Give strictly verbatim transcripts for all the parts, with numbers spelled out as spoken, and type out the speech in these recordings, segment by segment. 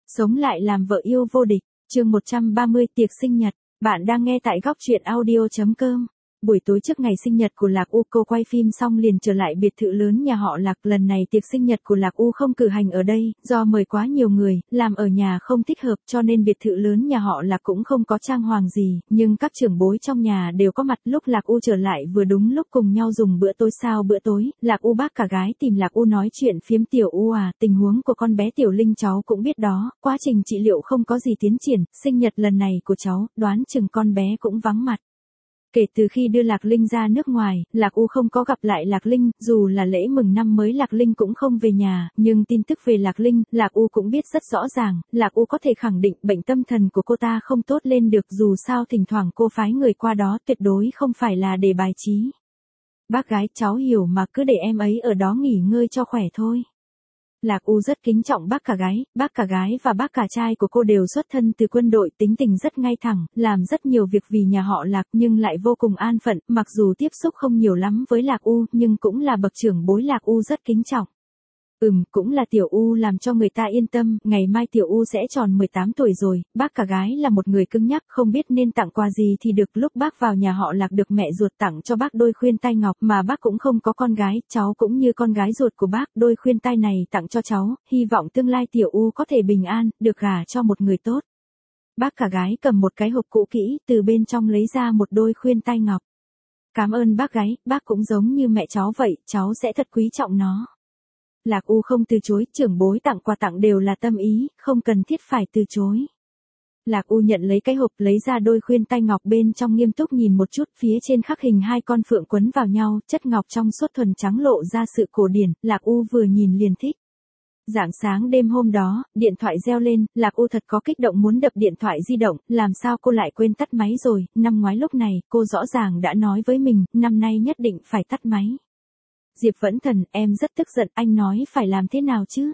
Sống lại làm vợ yêu vô địch, chương một trăm ba mươi tiệc sinh nhật. Bạn đang nghe tại góc truyện audio chấm com. Buổi tối trước ngày sinh nhật của Lạc U, cô quay phim xong liền trở lại biệt thự lớn nhà họ Lạc. Lần này tiệc sinh nhật của Lạc U không cử hành ở đây, do mời quá nhiều người, làm ở nhà không thích hợp cho nên biệt thự lớn nhà họ Lạc cũng không có trang hoàng gì, nhưng các trưởng bối trong nhà đều có mặt. Lúc Lạc U trở lại vừa đúng lúc cùng nhau dùng bữa tối. Sau bữa tối, Lạc U bác cả gái tìm Lạc U nói chuyện phiếm. Tiểu U à, tình huống của con bé Tiểu Linh cháu cũng biết đó, quá trình trị liệu không có gì tiến triển, sinh nhật lần này của cháu, đoán chừng con bé cũng vắng mặt. Kể từ khi đưa Lạc Linh ra nước ngoài, Lạc U không có gặp lại Lạc Linh, dù là lễ mừng năm mới Lạc Linh cũng không về nhà, nhưng tin tức về Lạc Linh, Lạc U cũng biết rất rõ ràng, Lạc U có thể khẳng định bệnh tâm thần của cô ta không tốt lên được, dù sao thỉnh thoảng cô phái người qua đó tuyệt đối không phải là để bài trí. Bác gái, cháu hiểu mà, cứ để em ấy ở đó nghỉ ngơi cho khỏe thôi. Lạc U rất kính trọng bác cả gái, bác cả gái và bác cả trai của cô đều xuất thân từ quân đội, tính tình rất ngay thẳng, làm rất nhiều việc vì nhà họ Lạc nhưng lại vô cùng an phận, mặc dù tiếp xúc không nhiều lắm với Lạc U nhưng cũng là bậc trưởng bối Lạc U rất kính trọng. Ừm, cũng là Tiểu U làm cho người ta yên tâm, ngày mai Tiểu U sẽ tròn mười tám tuổi rồi, bác cả gái là một người cứng nhắc, không biết nên tặng quà gì thì được. Lúc bác vào nhà họ Lạc được mẹ ruột tặng cho bác đôi khuyên tai ngọc, mà bác cũng không có con gái, cháu cũng như con gái ruột của bác, đôi khuyên tai này tặng cho cháu, hy vọng tương lai Tiểu U có thể bình an, được gả cho một người tốt. Bác cả gái cầm một cái hộp cũ kỹ, từ bên trong lấy ra một đôi khuyên tai ngọc. Cảm ơn bác gái, bác cũng giống như mẹ cháu vậy, cháu sẽ thật quý trọng nó. Lạc U không từ chối, trưởng bối tặng quà tặng đều là tâm ý, không cần thiết phải từ chối. Lạc U nhận lấy cái hộp, lấy ra đôi khuyên tai ngọc, bên trong nghiêm túc nhìn một chút, phía trên khắc hình hai con phượng quấn vào nhau, chất ngọc trong suốt thuần trắng lộ ra sự cổ điển, Lạc U vừa nhìn liền thích. Rạng sáng đêm hôm đó, điện thoại reo lên, Lạc U thật có kích động muốn đập điện thoại di động, làm sao cô lại quên tắt máy rồi, năm ngoái lúc này, cô rõ ràng đã nói với mình, năm nay nhất định phải tắt máy. Diệp Vẫn Thần, em rất tức giận, anh nói phải làm thế nào chứ?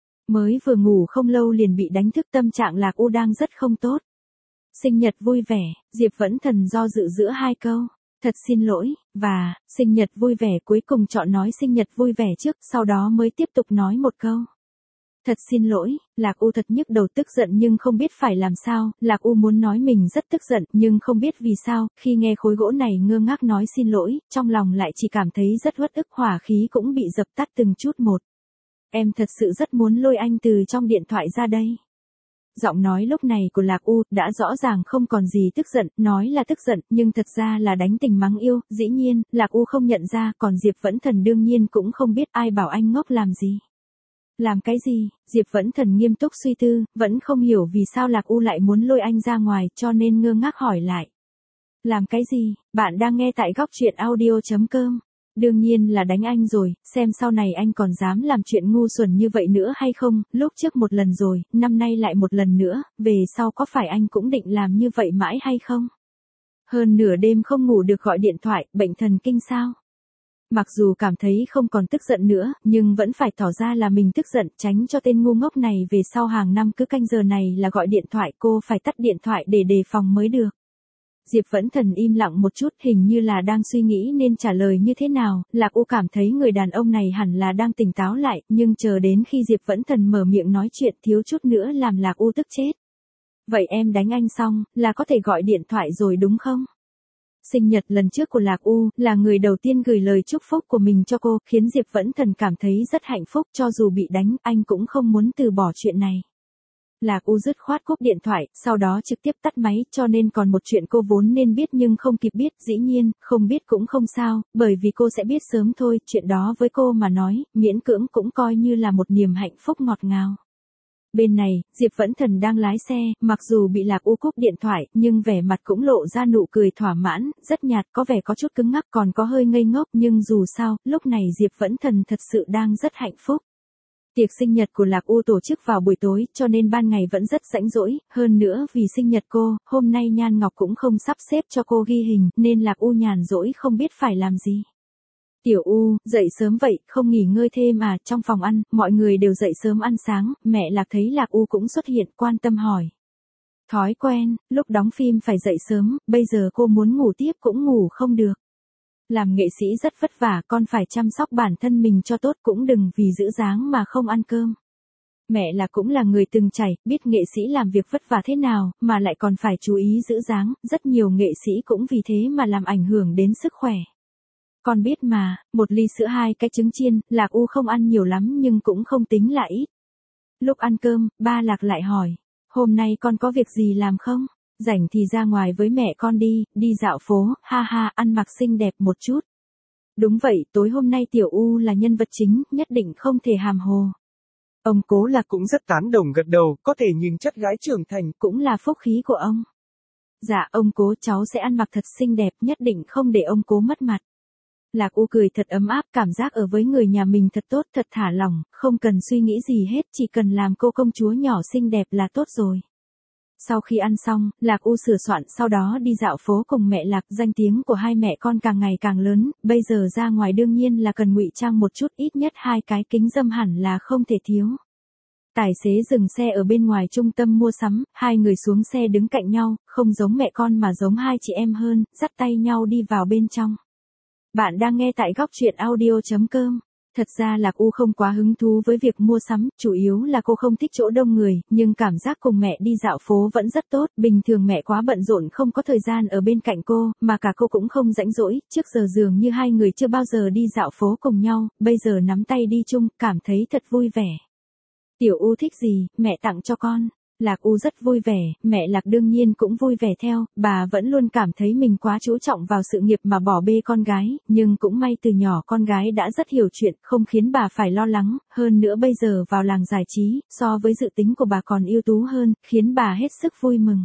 Mới vừa ngủ không lâu liền bị đánh thức, tâm trạng Lạc U đang rất không tốt. Sinh nhật vui vẻ, Diệp Vẫn Thần do dự giữa hai câu, thật xin lỗi, và, sinh nhật vui vẻ, cuối cùng chọn nói sinh nhật vui vẻ trước, sau đó mới tiếp tục nói một câu. Thật xin lỗi, Lạc U thật nhức đầu, tức giận nhưng không biết phải làm sao, Lạc U muốn nói mình rất tức giận, nhưng không biết vì sao, khi nghe khối gỗ này ngơ ngác nói xin lỗi, trong lòng lại chỉ cảm thấy rất uất ức, hỏa khí cũng bị dập tắt từng chút một. Em thật sự rất muốn lôi anh từ trong điện thoại ra đây. Giọng nói lúc này của Lạc U đã rõ ràng không còn gì tức giận, nói là tức giận, nhưng thật ra là đánh tình mắng yêu, dĩ nhiên, Lạc U không nhận ra, còn Diệp Vẫn Thần đương nhiên cũng không biết, ai bảo anh ngốc làm gì. Làm cái gì? Diệp Vẫn Thần nghiêm túc suy tư, vẫn không hiểu vì sao Lạc U lại muốn lôi anh ra ngoài, cho nên ngơ ngác hỏi lại. Làm cái gì? Bạn đang nghe tại góc truyện audio chấm com. Đương nhiên là đánh anh rồi, xem sau này anh còn dám làm chuyện ngu xuẩn như vậy nữa hay không, lúc trước một lần rồi, năm nay lại một lần nữa, về sau có phải anh cũng định làm như vậy mãi hay không? Hơn nửa đêm không ngủ được gọi điện thoại, bệnh thần kinh sao? Mặc dù cảm thấy không còn tức giận nữa, nhưng vẫn phải tỏ ra là mình tức giận, tránh cho tên ngu ngốc này về sau hàng năm cứ canh giờ này là gọi điện thoại, cô phải tắt điện thoại để đề phòng mới được. Diệp Vẫn Thần im lặng một chút, hình như là đang suy nghĩ nên trả lời như thế nào, Lạc U cảm thấy người đàn ông này hẳn là đang tỉnh táo lại, nhưng chờ đến khi Diệp Vẫn Thần mở miệng nói chuyện thiếu chút nữa làm Lạc U tức chết. Vậy em đánh anh xong, là có thể gọi điện thoại rồi đúng không? Sinh nhật lần trước của Lạc U, là người đầu tiên gửi lời chúc phúc của mình cho cô, khiến Diệp Vẫn Thần cảm thấy rất hạnh phúc, cho dù bị đánh, anh cũng không muốn từ bỏ chuyện này. Lạc U dứt khoát cúp điện thoại, sau đó trực tiếp tắt máy, cho nên còn một chuyện cô vốn nên biết nhưng không kịp biết, dĩ nhiên, không biết cũng không sao, bởi vì cô sẽ biết sớm thôi, chuyện đó với cô mà nói, miễn cưỡng cũng coi như là một niềm hạnh phúc ngọt ngào. Bên này, Diệp Vẫn Thần đang lái xe, mặc dù bị Lạc U cúp điện thoại, nhưng vẻ mặt cũng lộ ra nụ cười thỏa mãn, rất nhạt, có vẻ có chút cứng ngắc, còn có hơi ngây ngốc, nhưng dù sao, lúc này Diệp Vẫn Thần thật sự đang rất hạnh phúc. Tiệc sinh nhật của Lạc U tổ chức vào buổi tối, cho nên ban ngày vẫn rất rảnh rỗi, hơn nữa vì sinh nhật cô, hôm nay Nhan Ngọc cũng không sắp xếp cho cô ghi hình, nên Lạc U nhàn rỗi không biết phải làm gì. Tiểu U, dậy sớm vậy, không nghỉ ngơi thêm à? Trong phòng ăn, mọi người đều dậy sớm ăn sáng, mẹ Lạc thấy Lạc U cũng xuất hiện, quan tâm hỏi. Thói quen, lúc đóng phim phải dậy sớm, bây giờ cô muốn ngủ tiếp cũng ngủ không được. Làm nghệ sĩ rất vất vả, con phải chăm sóc bản thân mình cho tốt, cũng đừng vì giữ dáng mà không ăn cơm. Mẹ là cũng là người từng trải, biết nghệ sĩ làm việc vất vả thế nào, mà lại còn phải chú ý giữ dáng, rất nhiều nghệ sĩ cũng vì thế mà làm ảnh hưởng đến sức khỏe. Con biết mà, một ly sữa hai cái trứng chiên, Lạc U không ăn nhiều lắm nhưng cũng không tính là ít. Lúc ăn cơm, ba Lạc lại hỏi, hôm nay con có việc gì làm không? Rảnh thì ra ngoài với mẹ con đi, đi dạo phố, ha ha, ăn mặc xinh đẹp một chút. Đúng vậy, tối hôm nay Tiểu U là nhân vật chính, nhất định không thể hàm hồ. Ông Cố Lạc cũng rất tán đồng gật đầu, có thể nhìn chất gái trưởng thành, cũng là phúc khí của ông. Dạ, ông Cố, cháu sẽ ăn mặc thật xinh đẹp, nhất định không để ông Cố mất mặt. Lạc U cười thật ấm áp, cảm giác ở với người nhà mình thật tốt, thật thả lỏng, không cần suy nghĩ gì hết, chỉ cần làm cô công chúa nhỏ xinh đẹp là tốt rồi. Sau khi ăn xong, Lạc U sửa soạn sau đó đi dạo phố cùng mẹ Lạc, danh tiếng của hai mẹ con càng ngày càng lớn, bây giờ ra ngoài đương nhiên là cần ngụy trang một chút, ít nhất hai cái kính râm hẳn là không thể thiếu. Tài xế dừng xe ở bên ngoài trung tâm mua sắm, hai người xuống xe đứng cạnh nhau, không giống mẹ con mà giống hai chị em hơn, dắt tay nhau đi vào bên trong. Bạn đang nghe tại góc truyện audio chấm com. Thật ra Lạc U không quá hứng thú với việc mua sắm, chủ yếu là cô không thích chỗ đông người, nhưng cảm giác cùng mẹ đi dạo phố vẫn rất tốt, bình thường mẹ quá bận rộn không có thời gian ở bên cạnh cô, mà cả cô cũng không rảnh rỗi, trước giờ dường như hai người chưa bao giờ đi dạo phố cùng nhau, bây giờ nắm tay đi chung, cảm thấy thật vui vẻ. Tiểu U thích gì, mẹ tặng cho con. Lạc U rất vui vẻ, mẹ Lạc đương nhiên cũng vui vẻ theo, bà vẫn luôn cảm thấy mình quá chú trọng vào sự nghiệp mà bỏ bê con gái, nhưng cũng may từ nhỏ con gái đã rất hiểu chuyện, không khiến bà phải lo lắng, hơn nữa bây giờ vào làng giải trí, so với dự tính của bà còn ưu tú hơn, khiến bà hết sức vui mừng.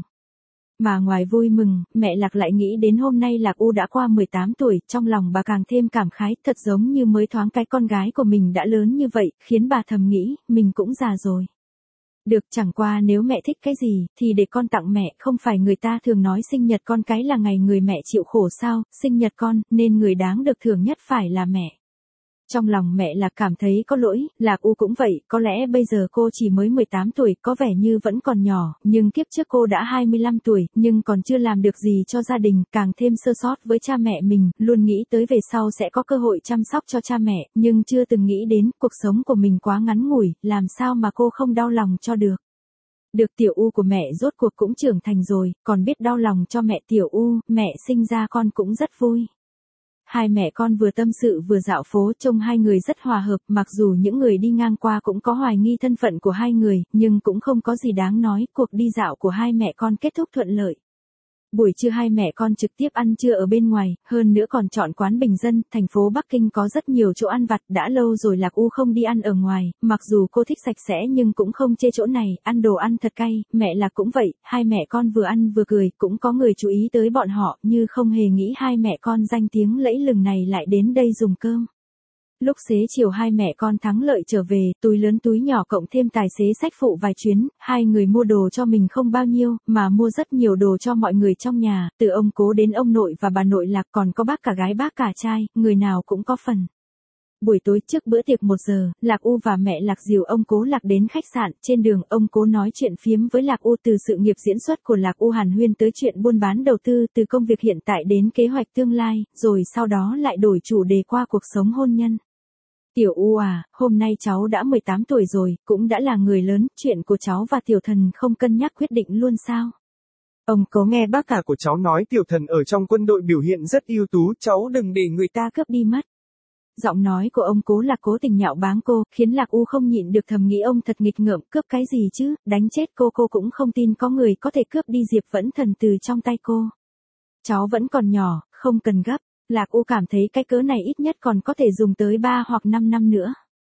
Mà ngoài vui mừng, mẹ Lạc lại nghĩ đến hôm nay Lạc U đã qua mười tám tuổi, trong lòng bà càng thêm cảm khái, thật giống như mới thoáng cái con gái của mình đã lớn như vậy, khiến bà thầm nghĩ, mình cũng già rồi. Được, chẳng qua nếu mẹ thích cái gì, thì để con tặng mẹ, không phải người ta thường nói sinh nhật con cái là ngày người mẹ chịu khổ sao, sinh nhật con, nên người đáng được thưởng nhất phải là mẹ. Trong lòng mẹ Lạc cảm thấy có lỗi, Lạc U cũng vậy, có lẽ bây giờ cô chỉ mới mười tám tuổi, có vẻ như vẫn còn nhỏ, nhưng kiếp trước cô đã hai mươi lăm tuổi, nhưng còn chưa làm được gì cho gia đình, càng thêm sơ sót với cha mẹ mình, luôn nghĩ tới về sau sẽ có cơ hội chăm sóc cho cha mẹ, nhưng chưa từng nghĩ đến, cuộc sống của mình quá ngắn ngủi, làm sao mà cô không đau lòng cho được. Được, Tiểu U của mẹ rốt cuộc cũng trưởng thành rồi, còn biết đau lòng cho mẹ. Tiểu U, mẹ sinh ra con cũng rất vui. Hai mẹ con vừa tâm sự vừa dạo phố, trông hai người rất hòa hợp, mặc dù những người đi ngang qua cũng có hoài nghi thân phận của hai người, nhưng cũng không có gì đáng nói, cuộc đi dạo của hai mẹ con kết thúc thuận lợi. Buổi trưa hai mẹ con trực tiếp ăn trưa ở bên ngoài, hơn nữa còn chọn quán bình dân, thành phố Bắc Kinh có rất nhiều chỗ ăn vặt, đã lâu rồi Lạc U không đi ăn ở ngoài, mặc dù cô thích sạch sẽ nhưng cũng không chê chỗ này, ăn đồ ăn thật cay, mẹ Lạc cũng vậy, hai mẹ con vừa ăn vừa cười, cũng có người chú ý tới bọn họ, như không hề nghĩ hai mẹ con danh tiếng lẫy lừng này lại đến đây dùng cơm. Lúc xế chiều hai mẹ con thắng lợi trở về, túi lớn túi nhỏ cộng thêm tài xế xách phụ vài chuyến, hai người mua đồ cho mình không bao nhiêu, mà mua rất nhiều đồ cho mọi người trong nhà, từ ông Cố đến ông nội và bà nội Lạc, còn có bác cả gái bác cả trai, người nào cũng có phần. Buổi tối trước bữa tiệc một giờ, Lạc U và mẹ Lạc dìu ông Cố Lạc đến khách sạn, trên đường ông Cố nói chuyện phiếm với Lạc U từ sự nghiệp diễn xuất của Lạc U hàn huyên tới chuyện buôn bán đầu tư, từ công việc hiện tại đến kế hoạch tương lai, rồi sau đó lại đổi chủ đề qua cuộc sống hôn nhân. Tiểu U à, hôm nay cháu đã mười tám tuổi rồi, cũng đã là người lớn, chuyện của cháu và Tiểu Thần không cân nhắc quyết định luôn sao? Ông có nghe bác cả của cháu nói Tiểu Thần ở trong quân đội biểu hiện rất ưu tú, cháu đừng để người ta cướp đi mất. Giọng nói của ông Cố Lạc cố tình nhạo báng cô, khiến Lạc U không nhịn được thầm nghĩ ông thật nghịch ngợm, cướp cái gì chứ, đánh chết cô cô cũng không tin có người có thể cướp đi Diệp Vẫn Thần từ trong tay cô. Cháu vẫn còn nhỏ, không cần gấp. Lạc U cảm thấy cái cớ này ít nhất còn có thể dùng tới ba hoặc năm năm nữa.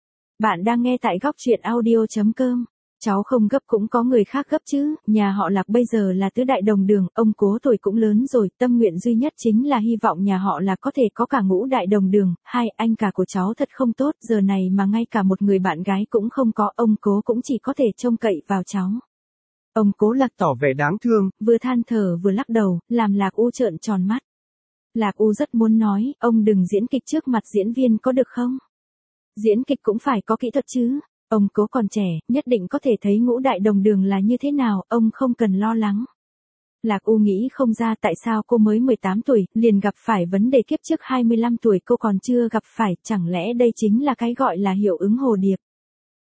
Bạn đang nghe tại góc truyện audio chấm com. Cháu không gấp cũng có người khác gấp chứ, nhà họ Lạc bây giờ là tứ đại đồng đường, ông Cố tuổi cũng lớn rồi, tâm nguyện duy nhất chính là hy vọng nhà họ Lạc có thể có cả ngũ đại đồng đường. Hai, anh cả của cháu thật không tốt, giờ này mà ngay cả một người bạn gái cũng không có, ông Cố cũng chỉ có thể trông cậy vào cháu. Ông Cố Lạc tỏ vẻ đáng thương, vừa than thở vừa lắc đầu, làm Lạc U trợn tròn mắt. Lạc U rất muốn nói, ông đừng diễn kịch trước mặt diễn viên có được không? Diễn kịch cũng phải có kỹ thuật chứ. Ông Cố còn trẻ, nhất định có thể thấy ngũ đại đồng đường là như thế nào, ông không cần lo lắng. Lạc U nghĩ không ra tại sao cô mới mười tám tuổi, liền gặp phải vấn đề kiếp trước hai mươi lăm tuổi cô còn chưa gặp phải, chẳng lẽ đây chính là cái gọi là hiệu ứng hồ điệp.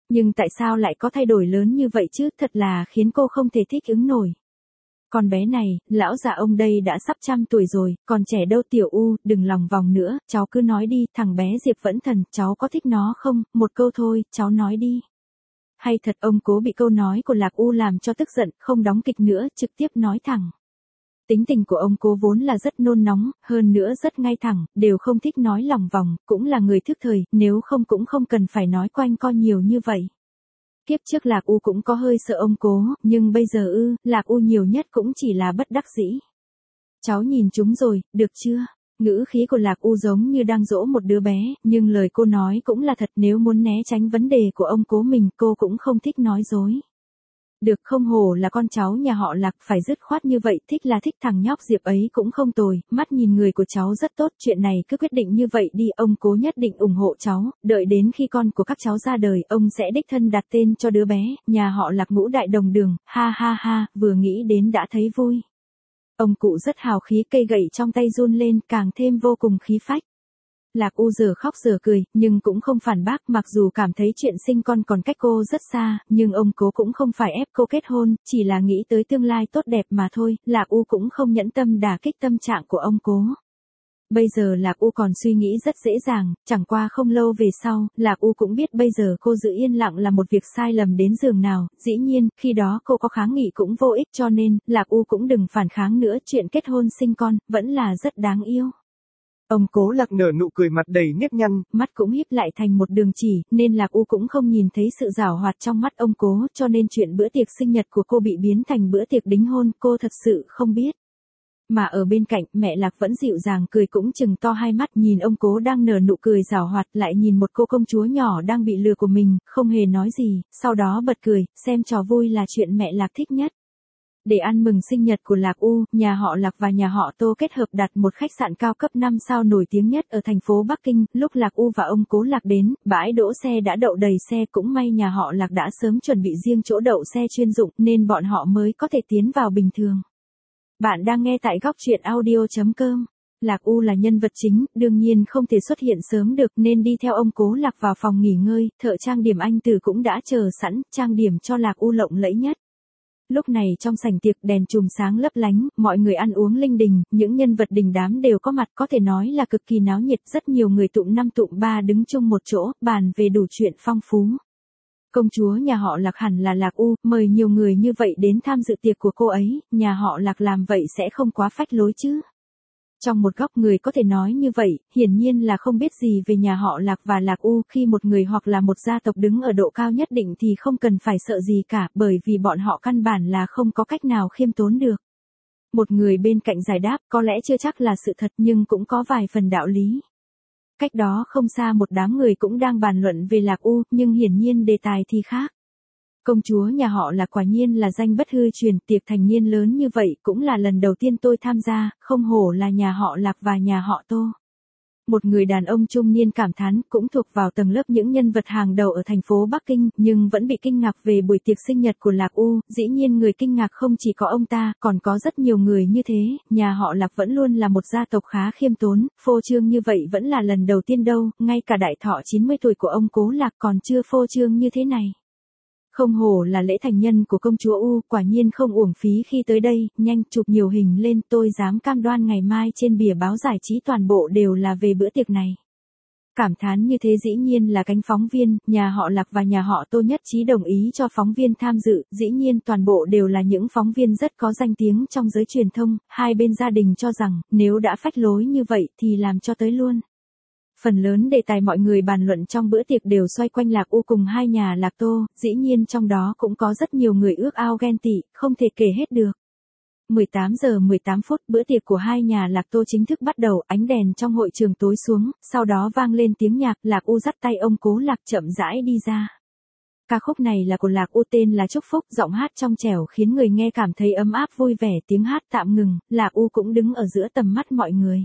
Nhưng tại sao lại có thay đổi lớn như vậy chứ, thật là khiến cô không thể thích ứng nổi. Con bé này, lão già ông đây đã sắp trăm tuổi rồi, còn trẻ đâu Tiểu U, đừng lòng vòng nữa, cháu cứ nói đi, thằng bé Diệp Vẫn Thần, cháu có thích nó không, một câu thôi, cháu nói đi. Hay thật ông Cố bị câu nói của Lạc U làm cho tức giận, không đóng kịch nữa, trực tiếp nói thẳng. Tính tình của ông Cố vốn là rất nôn nóng, hơn nữa rất ngay thẳng, đều không thích nói lòng vòng, cũng là người thức thời, nếu không cũng không cần phải nói quanh co nhiều như vậy. Kiếp trước Lạc U cũng có hơi sợ ông Cố, nhưng bây giờ ư, Lạc U nhiều nhất cũng chỉ là bất đắc dĩ. Cháu nhìn chúng rồi, được chưa? Ngữ khí của Lạc U giống như đang dỗ một đứa bé, nhưng lời cô nói cũng là thật, nếu muốn né tránh vấn đề của ông Cố mình, cô cũng không thích nói dối. Được, không hổ là con cháu nhà họ Lạc, phải dứt khoát như vậy, thích là thích, thằng nhóc Diệp ấy cũng không tồi, mắt nhìn người của cháu rất tốt, chuyện này cứ quyết định như vậy đi, ông Cố nhất định ủng hộ cháu, đợi đến khi con của các cháu ra đời, ông sẽ đích thân đặt tên cho đứa bé, nhà họ Lạc ngũ đại đồng đường, ha ha ha, vừa nghĩ đến đã thấy vui. Ông cụ rất hào khí, cây gậy trong tay run lên, càng thêm vô cùng khí phách. Lạc U giờ khóc giờ cười, nhưng cũng không phản bác, mặc dù cảm thấy chuyện sinh con còn cách cô rất xa, nhưng ông Cố cũng không phải ép cô kết hôn, chỉ là nghĩ tới tương lai tốt đẹp mà thôi, Lạc U cũng không nhẫn tâm đả kích tâm trạng của ông Cố. Bây giờ Lạc U còn suy nghĩ rất dễ dàng, chẳng qua không lâu về sau, Lạc U cũng biết bây giờ cô giữ yên lặng là một việc sai lầm đến giường nào, dĩ nhiên, khi đó cô có kháng nghị cũng vô ích cho nên, Lạc U cũng đừng phản kháng nữa, chuyện kết hôn sinh con, vẫn là rất đáng yêu. Ông Cố Lạc nở nụ cười mặt đầy nếp nhăn, mắt cũng híp lại thành một đường chỉ, nên Lạc U cũng không nhìn thấy sự giảo hoạt trong mắt ông Cố, cho nên chuyện bữa tiệc sinh nhật của cô bị biến thành bữa tiệc đính hôn, cô thật sự không biết. Mà ở bên cạnh, mẹ Lạc vẫn dịu dàng cười cũng chừng to hai mắt nhìn ông Cố đang nở nụ cười giảo hoạt, lại nhìn một cô công chúa nhỏ đang bị lừa của mình, không hề nói gì, sau đó bật cười, xem trò vui là chuyện mẹ Lạc thích nhất. Để ăn mừng sinh nhật của Lạc U, nhà họ Lạc và nhà họ Tô kết hợp đặt một khách sạn cao cấp năm sao nổi tiếng nhất ở thành phố Bắc Kinh, lúc Lạc U và ông Cố Lạc đến, bãi đỗ xe đã đậu đầy xe, cũng may nhà họ Lạc đã sớm chuẩn bị riêng chỗ đậu xe chuyên dụng nên bọn họ mới có thể tiến vào bình thường. Bạn đang nghe tại góc truyện audio chấm com. Lạc U là nhân vật chính, đương nhiên không thể xuất hiện sớm được nên đi theo ông Cố Lạc vào phòng nghỉ ngơi, thợ trang điểm anh Từ cũng đã chờ sẵn, trang điểm cho Lạc U lộng lẫy nhất. Lúc này trong sảnh tiệc đèn chùm sáng lấp lánh, mọi người ăn uống linh đình, những nhân vật đình đám đều có mặt, có thể nói là cực kỳ náo nhiệt, rất nhiều người tụm năm tụm ba đứng chung một chỗ, bàn về đủ chuyện phong phú. Công chúa nhà họ Lạc hẳn là Lạc U, mời nhiều người như vậy đến tham dự tiệc của cô ấy, nhà họ Lạc làm vậy sẽ không quá phách lối chứ. Trong một góc người có thể nói như vậy, hiển nhiên là không biết gì về nhà họ Lạc và Lạc U, khi một người hoặc là một gia tộc đứng ở độ cao nhất định thì không cần phải sợ gì cả, bởi vì bọn họ căn bản là không có cách nào khiêm tốn được. Một người bên cạnh giải đáp, có lẽ chưa chắc là sự thật nhưng cũng có vài phần đạo lý. Cách đó không xa một đám người cũng đang bàn luận về Lạc U, nhưng hiển nhiên đề tài thì khác. Công chúa nhà họ Lạc quả nhiên là danh bất hư truyền, tiệc thành niên lớn như vậy cũng là lần đầu tiên tôi tham gia, không hổ là nhà họ Lạc và nhà họ Tô. Một người đàn ông trung niên cảm thán, cũng thuộc vào tầng lớp những nhân vật hàng đầu ở thành phố Bắc Kinh, nhưng vẫn bị kinh ngạc về buổi tiệc sinh nhật của Lạc U, dĩ nhiên người kinh ngạc không chỉ có ông ta, còn có rất nhiều người như thế, nhà họ Lạc vẫn luôn là một gia tộc khá khiêm tốn, phô trương như vậy vẫn là lần đầu tiên đâu, ngay cả đại thọ chín mươi tuổi của ông Cố Lạc còn chưa phô trương như thế này. Không hổ là lễ thành nhân của công chúa U, quả nhiên không uổng phí khi tới đây, nhanh chụp nhiều hình lên, tôi dám cam đoan ngày mai trên bìa báo giải trí toàn bộ đều là về bữa tiệc này. Cảm thán như thế dĩ nhiên là cánh phóng viên, nhà họ Lạc và nhà họ Tô nhất trí đồng ý cho phóng viên tham dự, dĩ nhiên toàn bộ đều là những phóng viên rất có danh tiếng trong giới truyền thông, hai bên gia đình cho rằng, nếu đã phách lối như vậy thì làm cho tới luôn. Phần lớn đề tài mọi người bàn luận trong bữa tiệc đều xoay quanh Lạc U cùng hai nhà Lạc Tô, dĩ nhiên trong đó cũng có rất nhiều người ước ao ghen tị, không thể kể hết được. mười tám giờ mười tám phút, bữa tiệc của hai nhà Lạc Tô chính thức bắt đầu, ánh đèn trong hội trường tối xuống, sau đó vang lên tiếng nhạc, Lạc U dắt tay ông Cố Lạc chậm rãi đi ra. Ca khúc này là của Lạc U, tên là Chúc Phúc, giọng hát trong trẻo khiến người nghe cảm thấy ấm áp vui vẻ, tiếng hát tạm ngừng, Lạc U cũng đứng ở giữa tầm mắt mọi người.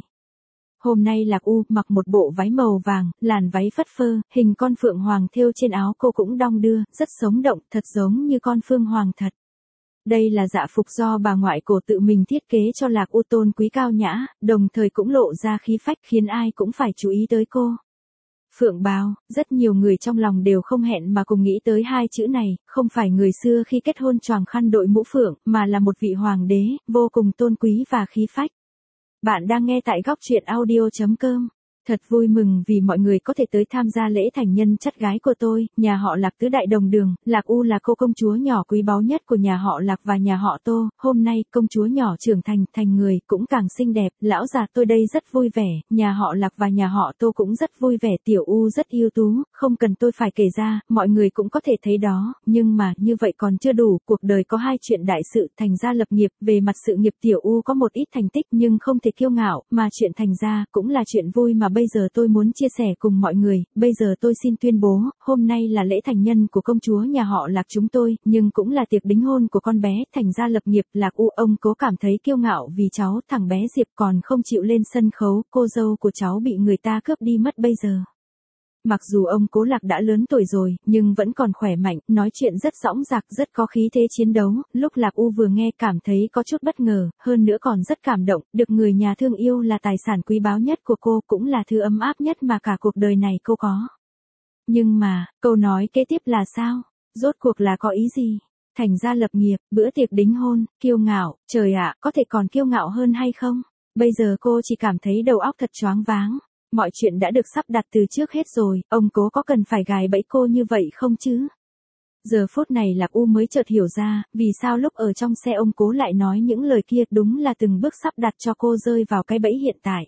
Hôm nay Lạc U mặc một bộ váy màu vàng, làn váy phất phơ, hình con phượng hoàng thêu trên áo cô cũng đong đưa, rất sống động, thật giống như con phương hoàng thật. Đây là dạ phục do bà ngoại cổ tự mình thiết kế cho Lạc U, tôn quý cao nhã, đồng thời cũng lộ ra khí phách khiến ai cũng phải chú ý tới cô. Phượng bào, rất nhiều người trong lòng đều không hẹn mà cùng nghĩ tới hai chữ này, không phải người xưa khi kết hôn choàng khăn đội mũ phượng, mà là một vị hoàng đế, vô cùng tôn quý và khí phách. Bạn đang nghe tại góc truyện audio chấm com. Thật vui mừng vì mọi người có thể tới tham gia lễ thành nhân chắt gái của tôi, nhà họ Lạc tứ đại đồng đường, Lạc U là cô công chúa nhỏ quý báu nhất của nhà họ Lạc và nhà họ Tô, hôm nay công chúa nhỏ trưởng thành, thành người, cũng càng xinh đẹp, lão già tôi đây rất vui vẻ, nhà họ Lạc và nhà họ Tô cũng rất vui vẻ, Tiểu U rất ưu tú, không cần tôi phải kể ra, mọi người cũng có thể thấy đó, nhưng mà, như vậy còn chưa đủ, cuộc đời có hai chuyện đại sự, thành gia lập nghiệp, về mặt sự nghiệp Tiểu U có một ít thành tích nhưng không thể kiêu ngạo, mà chuyện thành gia, cũng là chuyện vui mà bây giờ tôi muốn chia sẻ cùng mọi người, bây giờ tôi xin tuyên bố, hôm nay là lễ thành nhân của công chúa nhà họ Lạc chúng tôi, nhưng cũng là tiệc đính hôn của con bé, thành gia lập nghiệp, Lạc U. Ông cố cảm thấy kiêu ngạo vì cháu, thằng bé Diệp còn không chịu lên sân khấu, cô dâu của cháu bị người ta cướp đi mất bây giờ. Mặc dù ông Cố Lạc đã lớn tuổi rồi, nhưng vẫn còn khỏe mạnh, nói chuyện rất dõng dạc, rất có khí thế chiến đấu, lúc Lạc U vừa nghe cảm thấy có chút bất ngờ, hơn nữa còn rất cảm động, được người nhà thương yêu là tài sản quý báu nhất của cô, cũng là thứ ấm áp nhất mà cả cuộc đời này cô có. Nhưng mà, câu nói kế tiếp là sao? Rốt cuộc là có ý gì? Thành gia lập nghiệp, bữa tiệc đính hôn, kiêu ngạo, trời ạ, có thể còn kiêu ngạo hơn hay không? Bây giờ cô chỉ cảm thấy đầu óc thật choáng váng. Mọi chuyện đã được sắp đặt từ trước hết rồi, ông Cố có cần phải gài bẫy cô như vậy không chứ? Giờ phút này Lạc U mới chợt hiểu ra, vì sao lúc ở trong xe ông Cố lại nói những lời kia, đúng là từng bước sắp đặt cho cô rơi vào cái bẫy hiện tại.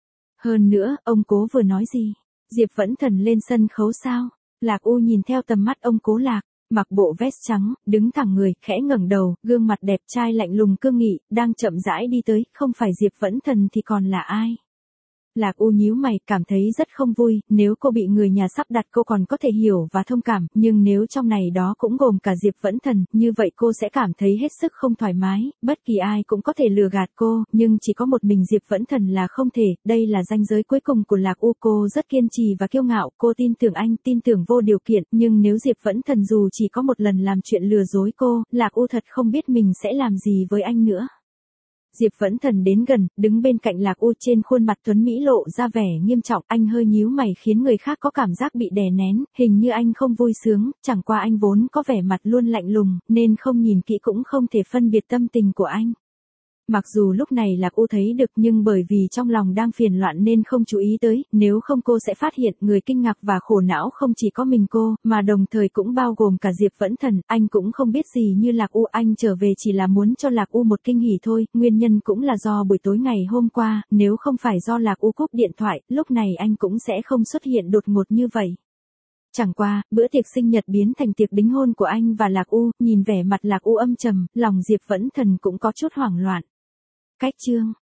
Hơn nữa, ông Cố vừa nói gì? Diệp Vẫn Thần lên sân khấu sao? Lạc U nhìn theo tầm mắt ông Cố Lạc, mặc bộ vest trắng, đứng thẳng người, khẽ ngẩng đầu, gương mặt đẹp trai lạnh lùng cương nghị, đang chậm rãi đi tới, không phải Diệp Vẫn Thần thì còn là ai? Lạc U nhíu mày, cảm thấy rất không vui, nếu cô bị người nhà sắp đặt cô còn có thể hiểu và thông cảm, nhưng nếu trong này đó cũng gồm cả Diệp Vẫn Thần, như vậy cô sẽ cảm thấy hết sức không thoải mái, bất kỳ ai cũng có thể lừa gạt cô, nhưng chỉ có một mình Diệp Vẫn Thần là không thể, đây là ranh giới cuối cùng của Lạc U. Cô rất kiên trì và kiêu ngạo, cô tin tưởng anh, tin tưởng vô điều kiện, nhưng nếu Diệp Vẫn Thần dù chỉ có một lần làm chuyện lừa dối cô, Lạc U thật không biết mình sẽ làm gì với anh nữa. Diệp Vẫn Thần đến gần, đứng bên cạnh Lạc U, trên khuôn mặt tuấn mỹ lộ ra vẻ nghiêm trọng, anh hơi nhíu mày khiến người khác có cảm giác bị đè nén, hình như anh không vui sướng, chẳng qua anh vốn có vẻ mặt luôn lạnh lùng, nên không nhìn kỹ cũng không thể phân biệt tâm tình của anh. Mặc dù lúc này Lạc U thấy được nhưng bởi vì trong lòng đang phiền loạn nên không chú ý tới, nếu không cô sẽ phát hiện người kinh ngạc và khổ não không chỉ có mình cô, mà đồng thời cũng bao gồm cả Diệp Vẫn Thần, anh cũng không biết gì như Lạc U, anh trở về chỉ là muốn cho Lạc U một kinh hỉ thôi, nguyên nhân cũng là do buổi tối ngày hôm qua, nếu không phải do Lạc U cúp điện thoại, lúc này anh cũng sẽ không xuất hiện đột ngột như vậy. Chẳng qua, bữa tiệc sinh nhật biến thành tiệc đính hôn của anh và Lạc U, nhìn vẻ mặt Lạc U âm trầm, lòng Diệp Vẫn Thần cũng có chút hoảng loạn. Cách chương,